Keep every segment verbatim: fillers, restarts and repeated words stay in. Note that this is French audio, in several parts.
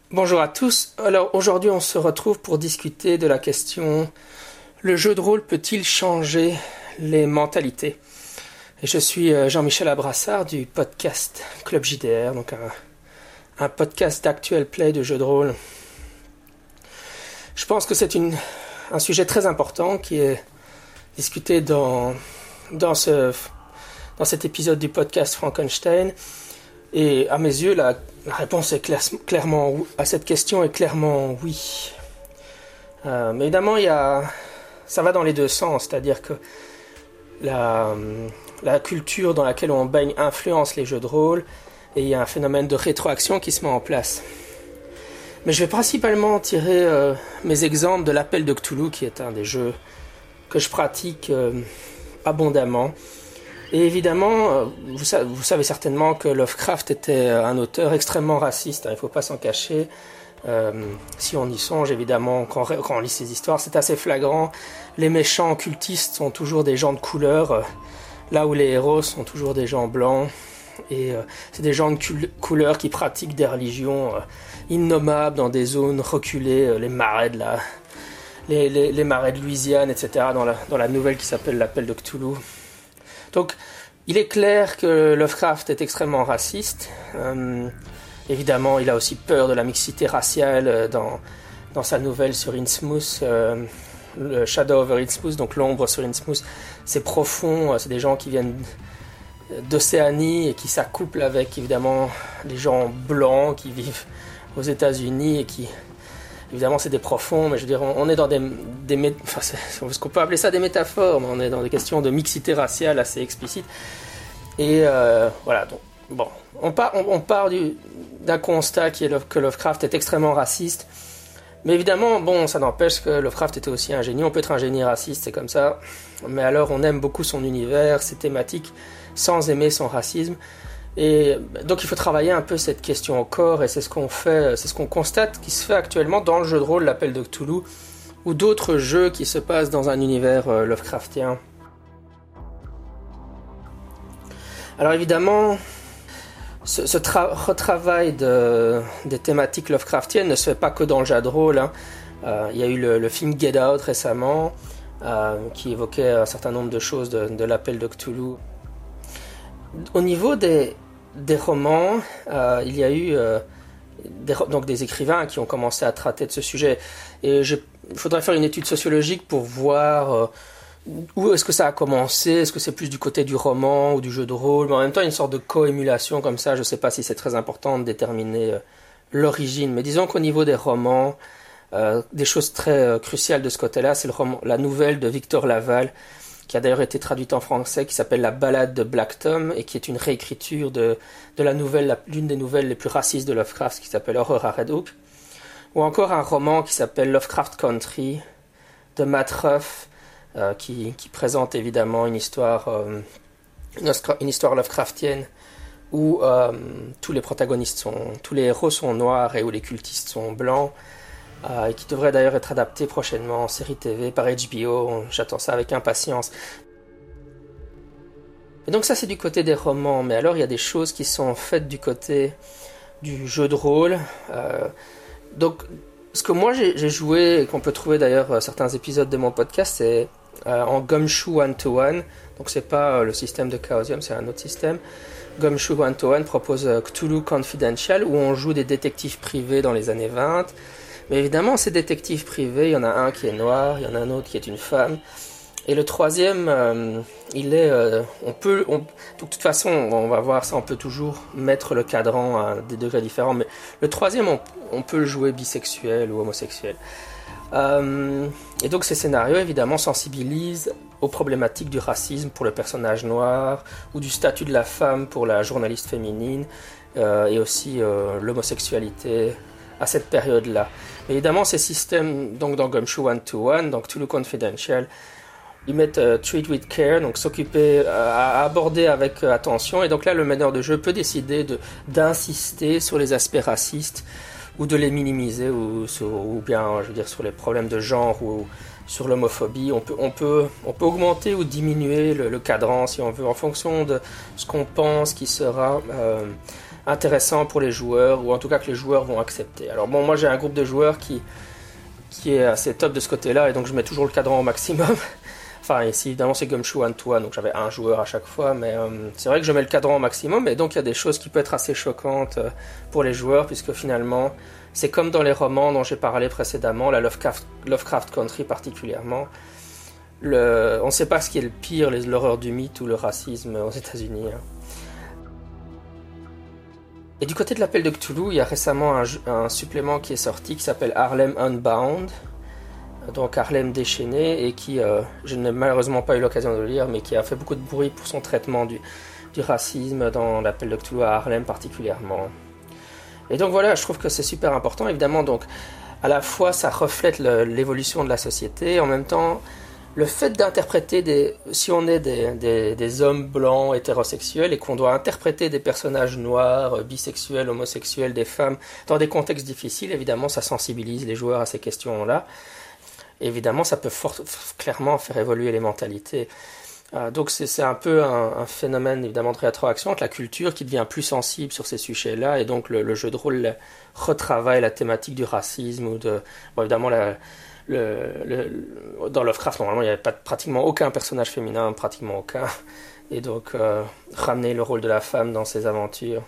Bonjour à tous. Alors aujourd'hui on se retrouve pour discuter de la question: le jeu de rôle peut-il changer les mentalités? Et je suis Jean-Michel Abrassard du podcast Club J D R, donc un, un podcast d'actual play de jeux de rôle. Je pense que c'est une, un sujet très important qui est discuté dans, dans, ce, dans cet épisode du podcast Frankenstein. Et à mes yeux, la, la réponse est clair, clairement à cette question est clairement oui. Euh, mais évidemment, il y a, ça va dans les deux sens, c'est-à-dire que la, la culture dans laquelle on baigne influence les jeux de rôle, et il y a un phénomène de rétroaction qui se met en place. Mais je vais principalement tirer euh, mes exemples de l'Appel de Cthulhu, qui est un des jeux que je pratique euh, abondamment. Et évidemment, vous savez, vous savez certainement que Lovecraft était un auteur extrêmement raciste, hein, il ne faut pas s'en cacher. Euh, si on y songe, évidemment, quand, quand on lit ces histoires, c'est assez flagrant. Les méchants occultistes sont toujours des gens de couleur, euh, là où les héros sont toujours des gens blancs. Et euh, c'est des gens de cul- couleur qui pratiquent des religions euh, innommables dans des zones reculées, euh, les marais de la, les, les, les marais de Louisiane, et cetera, dans la, dans la nouvelle qui s'appelle l'Appel de Cthulhu. Donc, il est clair que Lovecraft est extrêmement raciste. Euh, évidemment, il a aussi peur de la mixité raciale dans, dans sa nouvelle sur Innsmouth, euh, le Shadow over Innsmouth, donc l'ombre sur Innsmouth. C'est profond, c'est des gens qui viennent d'Océanie et qui s'accouplent avec, évidemment, les gens blancs qui vivent aux États-Unis et qui... Évidemment, c'est des profonds, mais je veux dire, on est dans des, des mé... enfin, c'est, ce qu'on peut appeler ça des métaphores, mais on est dans des questions de mixité raciale assez explicites. Et euh, voilà, donc, bon, on part, on, on part du, d'un constat qui est que Lovecraft est extrêmement raciste, mais évidemment, bon, ça n'empêche que Lovecraft était aussi un génie. On peut être un génie raciste, c'est comme ça, mais alors on aime beaucoup son univers, ses thématiques, sans aimer son racisme. Et donc il faut travailler un peu cette question au corps, et c'est ce qu'on fait, c'est ce qu'on constate qui se fait actuellement dans le jeu de rôle l'Appel de Cthulhu, ou d'autres jeux qui se passent dans un univers euh, Lovecraftien. Alors évidemment, ce, ce tra- retravail de, des thématiques Lovecraftiennes ne se fait pas que dans le jeu de rôle, hein. Euh, il y a eu le, le film Get Out récemment, euh, qui évoquait un certain nombre de choses de, de l'Appel de Cthulhu. Au niveau des des romans, euh, il y a eu euh, des, donc des écrivains qui ont commencé à traiter de ce sujet. Et je, il faudrait faire une étude sociologique pour voir euh, où est-ce que ça a commencé. Est-ce que c'est plus du côté du roman ou du jeu de rôle? Mais en même temps, il y a une sorte de co-émulation comme ça. Je ne sais pas si c'est très important de déterminer euh, l'origine. Mais disons qu'au niveau des romans, euh, des choses très euh, cruciales de ce côté-là, c'est le roman, la nouvelle de Victor Laval, qui a d'ailleurs été traduite en français, qui s'appelle La Ballade de Black Tom, et qui est une réécriture de, de la nouvelle, la, l'une des nouvelles les plus racistes de Lovecraft, qui s'appelle Horror à Red Hook. Ou encore un roman qui s'appelle Lovecraft Country, de Matt Ruff, euh, qui, qui présente évidemment une histoire, euh, une, une histoire Lovecraftienne, où euh, tous les protagonistes sont, tous les héros sont noirs et où les cultistes sont blancs. Euh, et qui devrait d'ailleurs être adapté prochainement en série T V par H B O. J'attends ça avec impatience. Et donc ça, c'est du côté des romans, mais alors il y a des choses qui sont faites du côté du jeu de rôle. Euh, donc ce que moi j'ai, j'ai joué, et qu'on peut trouver d'ailleurs certains épisodes de mon podcast, c'est euh, en Gumshoe one-to-one. Donc c'est pas euh, le système de Chaosium, c'est un autre système. Gumshoe one-to-one propose euh, Cthulhu Confidential, où on joue des détectives privés dans les années vingt. Mais évidemment, ces détectives privés, il y en a un qui est noir, il y en a un autre qui est une femme. Et le troisième, euh, il est... Euh, on peut... On, de toute façon, on va voir ça, on peut toujours mettre le cadran à des degrés différents. Mais le troisième, on, on peut le jouer bisexuel ou homosexuel. Euh, et donc ces scénarios, évidemment, sensibilisent aux problématiques du racisme pour le personnage noir, ou du statut de la femme pour la journaliste féminine, euh, et aussi euh, l'homosexualité à cette période-là. Mais évidemment, ces systèmes, donc dans Gumshoe one-to-one, donc Cthulhu Confidential, ils mettent euh, treat with care, donc s'occuper, euh, à aborder avec euh, attention. Et donc là, le meneur de jeu peut décider de, d'insister sur les aspects racistes ou de les minimiser, ou, sur, ou bien, je veux dire, sur les problèmes de genre ou sur l'homophobie. On peut, on peut, on peut augmenter ou diminuer le, le cadran, si on veut, en fonction de ce qu'on pense qui sera euh, intéressant pour les joueurs, ou en tout cas que les joueurs vont accepter. Alors bon, moi j'ai un groupe de joueurs qui, qui est assez top de ce côté-là, et donc je mets toujours le cadran au maximum. Enfin, ici, évidemment, c'est Gumshoe one to one, donc j'avais un joueur à chaque fois, mais euh, c'est vrai que je mets le cadran au maximum, et donc il y a des choses qui peuvent être assez choquantes euh, pour les joueurs, puisque finalement, c'est comme dans les romans dont j'ai parlé précédemment, la Lovecraft, Lovecraft Country particulièrement. Le, on ne sait pas ce qui est le pire, les, l'horreur du mythe ou le racisme aux États-Unis. Hein. Et du côté de l'appel de Cthulhu, il y a récemment un, un supplément qui est sorti qui s'appelle Harlem Unbound, donc Harlem déchaîné, et qui, euh, je n'ai malheureusement pas eu l'occasion de le lire, mais qui a fait beaucoup de bruit pour son traitement du, du racisme dans l'appel de Cthulhu à Harlem particulièrement. Et donc voilà, je trouve que c'est super important, évidemment, donc à la fois ça reflète le, l'évolution de la société, en même temps, le fait d'interpréter des, si on est des, des, des hommes blancs hétérosexuels et qu'on doit interpréter des personnages noirs, bisexuels, homosexuels, des femmes, dans des contextes difficiles, évidemment ça sensibilise les joueurs à ces questions-là. Évidemment, ça peut fort, clairement faire évoluer les mentalités. Euh, donc c'est, c'est un peu un, un phénomène évidemment de rétroaction entre la culture qui devient plus sensible sur ces sujets-là, et donc le, le jeu de rôle retravaille la thématique du racisme ou de, bon, évidemment la, le, le, dans Lovecraft normalement il n'y avait pas, pratiquement aucun personnage féminin, pratiquement aucun, et donc euh, ramener le rôle de la femme dans ses aventures.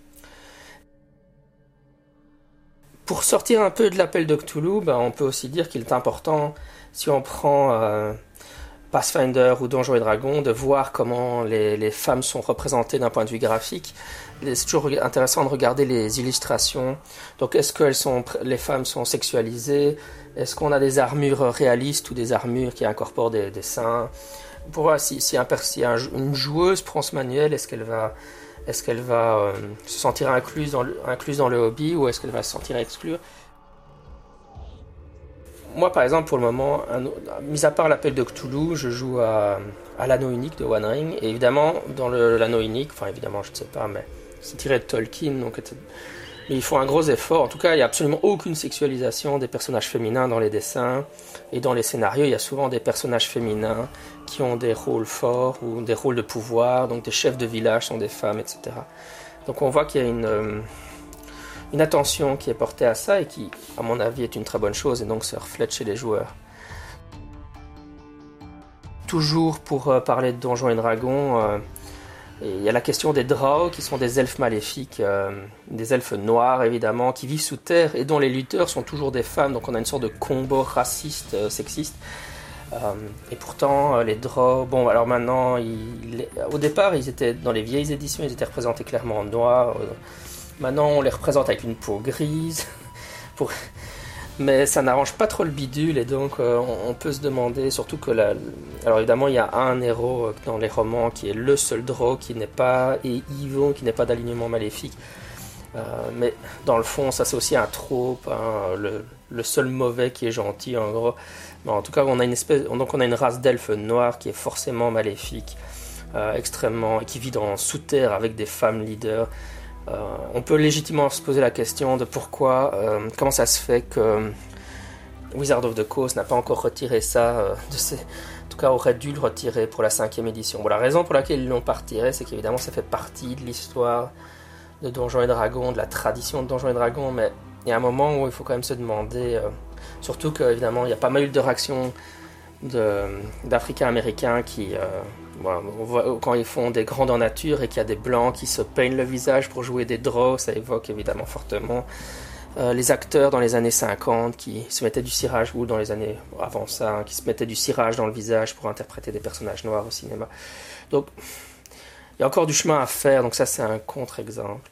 Pour sortir un peu de l'appel de Cthulhu, ben, on peut aussi dire qu'il est important, si on prend euh, Pathfinder ou Donjons et Dragons, de voir comment les, les femmes sont représentées d'un point de vue graphique. C'est toujours intéressant de regarder les illustrations. Donc, est-ce que elles sont, les femmes sont sexualisées? Est-ce qu'on a des armures réalistes ou des armures qui incorporent des, des seins? Pour voir si, si, un, si un, une joueuse prend ce manuel, est-ce qu'elle va... Est-ce qu'elle va euh, se sentir incluse dans, le, incluse dans le hobby, ou est-ce qu'elle va se sentir exclure? Moi, par exemple, pour le moment, un, mis à part l'appel de Cthulhu, je joue à, à l'anneau unique de One Ring. Et évidemment, dans le, l'anneau unique, enfin évidemment, je ne sais pas, mais c'est tiré de Tolkien, donc mais ils font un gros effort. En tout cas, il n'y a absolument aucune sexualisation des personnages féminins dans les dessins. Et dans les scénarios, il y a souvent des personnages féminins qui ont des rôles forts ou des rôles de pouvoir. Donc des chefs de village sont des femmes, et cetera. Donc on voit qu'il y a une, une attention qui est portée à ça et qui, à mon avis, est une très bonne chose et donc se reflète chez les joueurs. Toujours pour euh, parler de Donjons et Dragons, euh, il y a la question des Drow, qui sont des elfes maléfiques, euh, des elfes noirs évidemment, qui vivent sous terre et dont les lutteurs sont toujours des femmes, donc on a une sorte de combo raciste, euh, sexiste. Euh, et pourtant, euh, les Drow, bon alors maintenant, ils, au départ ils étaient, dans les vieilles éditions, ils étaient représentés clairement en noir. Euh, maintenant on les représente avec une peau grise, pour... mais ça n'arrange pas trop le bidule, et donc euh, on, on peut se demander, surtout que la... Alors évidemment il y a un héros dans les romans qui est le seul Drow qui n'est pas et evil, qui n'est pas d'alignement maléfique, euh, mais dans le fond ça c'est aussi un trope, hein, le, le seul mauvais qui est gentil en gros. Mais en tout cas on a une espèce, donc on a une race d'elfes noirs qui est forcément maléfique, euh, extrêmement, et qui vit dans sous terre avec des femmes leaders. Euh, on peut légitimement se poser la question de pourquoi, euh, comment ça se fait que Wizard of the Coast n'a pas encore retiré ça, euh, de ses... en tout cas aurait dû le retirer pour la cinquième édition. Bon, la raison pour laquelle ils l'ont pas retiré, c'est qu'évidemment ça fait partie de l'histoire de Donjons et Dragons, de la tradition de Donjons et Dragons, mais il y a un moment où il faut quand même se demander, euh, surtout qu'évidemment il y a pas mal de réactions de, d'Africains-Américains qui... Euh, Voilà, on voit quand ils font des grandes nature et qu'il y a des blancs qui se peignent le visage pour jouer des Drow, ça évoque évidemment fortement euh, les acteurs dans les années cinquante qui se mettaient du cirage, ou dans les années avant ça, hein, qui se mettaient du cirage dans le visage pour interpréter des personnages noirs au cinéma. Donc il y a encore du chemin à faire, donc ça c'est un contre-exemple.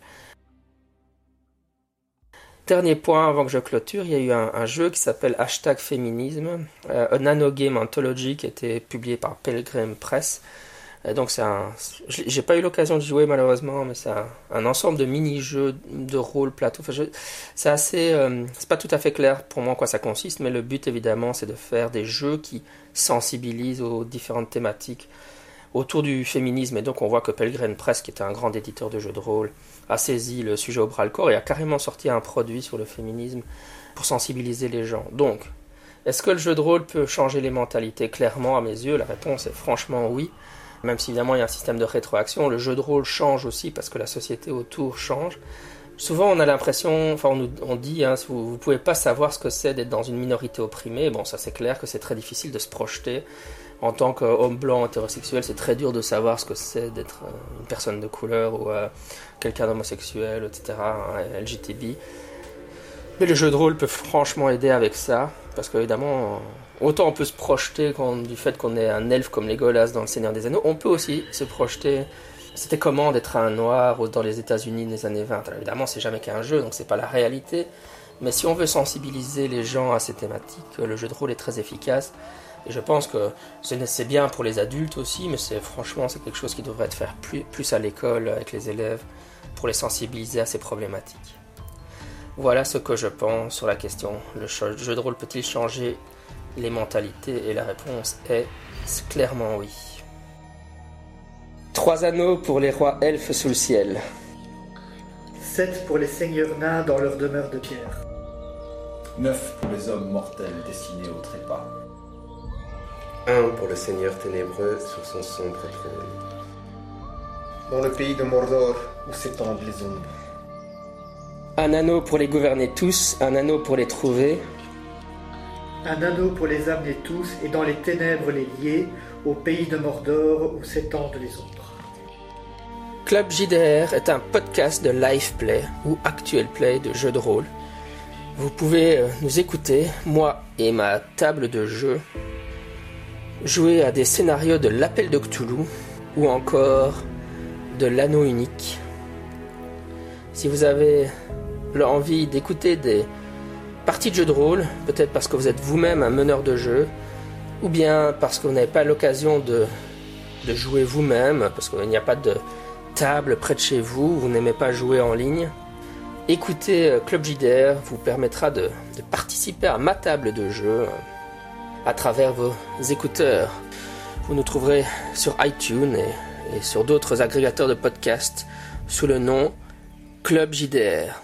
Dernier point avant que je clôture, il y a eu un, un jeu qui s'appelle Hashtag Féminisme, euh, un Nanogame Anthology qui a été publié par Pelgrane Press. Et donc c'est un, j'ai pas eu l'occasion de jouer malheureusement, mais c'est un, un ensemble de mini-jeux de rôle plateau. Enfin, je, c'est assez, euh, c'est pas tout à fait clair pour moi en quoi ça consiste, mais le but évidemment c'est de faire des jeux qui sensibilisent aux différentes thématiques autour du féminisme. Et donc on voit que Pelgrane Press, qui est un grand éditeur de jeux de rôle, a saisi le sujet au bras le corps et a carrément sorti un produit sur le féminisme pour sensibiliser les gens. Donc, est-ce que le jeu de rôle peut changer les mentalités? Clairement, à mes yeux, la réponse est franchement oui. Même si évidemment il y a un système de rétroaction, le jeu de rôle change aussi parce que la société autour change. Souvent on a l'impression, enfin on, nous, on dit, hein, vous ne pouvez pas savoir ce que c'est d'être dans une minorité opprimée. Bon, ça c'est clair que c'est très difficile de se projeter. En tant qu'homme blanc hétérosexuel, c'est très dur de savoir ce que c'est d'être une personne de couleur ou euh, quelqu'un d'homosexuel, et cetera, hein, L G B T. Mais le jeu de rôle peut franchement aider avec ça, parce qu'évidemment, autant on peut se projeter quand, du fait qu'on est un elfe comme Legolas dans Le Seigneur des Anneaux, on peut aussi se projeter. C'était comment d'être un noir dans les États-Unis des années vingt. Alors évidemment, c'est jamais qu'un jeu, donc c'est pas la réalité. Mais si on veut sensibiliser les gens à ces thématiques, le jeu de rôle est très efficace. Et je pense que c'est bien pour les adultes aussi, mais c'est, franchement, c'est quelque chose qui devrait être fait plus, plus à l'école avec les élèves pour les sensibiliser à ces problématiques. Voilà ce que je pense sur la question. Le jeu de rôle peut-il changer les mentalités? Et la réponse est clairement oui. Trois anneaux pour les rois elfes sous le ciel. Sept pour les seigneurs nains dans leur demeure de pierre. Neuf pour les hommes mortels destinés au trépas. Un pour le Seigneur ténébreux sur son sombre trône. Dans le pays de Mordor où s'étendent les ombres. Un anneau pour les gouverner tous, un anneau pour les trouver. Un anneau pour les amener tous et dans les ténèbres les lier au pays de Mordor où s'étendent les ombres. Club J D R est un podcast de live play ou actual play de jeux de rôle. Vous pouvez nous écouter, moi et ma table de jeu, jouer à des scénarios de l'Appel de Cthulhu ou encore de l'Anneau unique. Si vous avez envie d'écouter des parties de jeux de rôle, peut-être parce que vous êtes vous-même un meneur de jeu, ou bien parce que vous n'avez pas l'occasion de, de jouer vous-même, parce qu'il n'y a pas de table près de chez vous, vous n'aimez pas jouer en ligne, écouter Club J D R vous permettra de, de participer à ma table de jeu à travers vos écouteurs. Vous nous trouverez sur iTunes et, et sur d'autres agrégateurs de podcasts sous le nom Club J D R.